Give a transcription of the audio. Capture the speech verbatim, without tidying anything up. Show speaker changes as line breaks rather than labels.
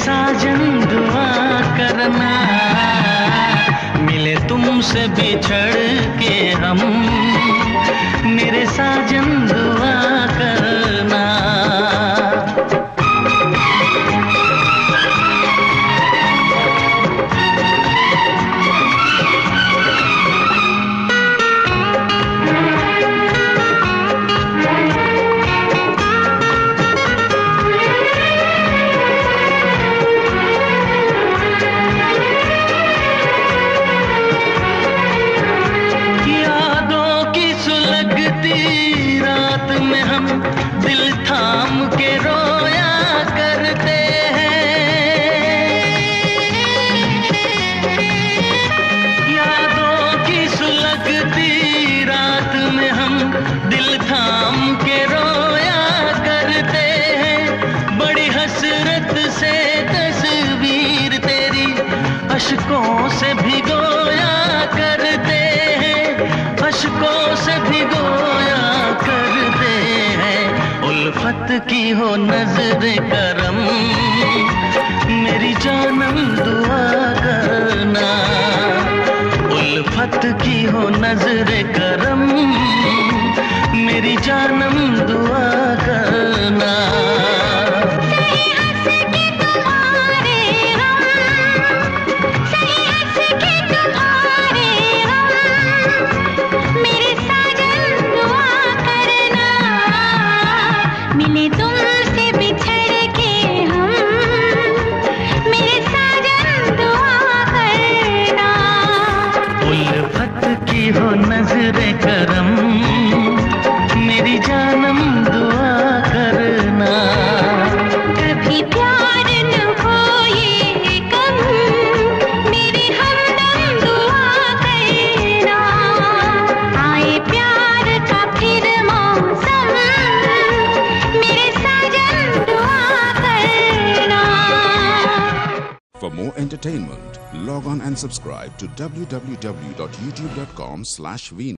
साजन दुआ करना, मिले तुमसे बिछड़ के हम, मेरे साजन दुआ करना। रात में हम दिल थाम के रोया करते हैं, यादों की सुलगती रात में हम दिल थाम के रोया करते हैं। बड़ी हसरत से तस्वीर तेरी अश्कों से भिगोया करते हैं, अश्कों से भिगोया करते हैं। उल्फत की हो नजर करम, मेरी जानम दुआ करना। उल्फत की हो नजर करम, मेरी जानम दुआ करना। हो नजरे करम, मेरी जानम दुआ करना।
कभी प्यार न खोए कम, मेरी हमदम दुआ करना। आए प्यार का फिर मौसम, मेरे साजन दुआ करना।
For more entertainment, log on and subscribe to w w w dot youtube dot com slash v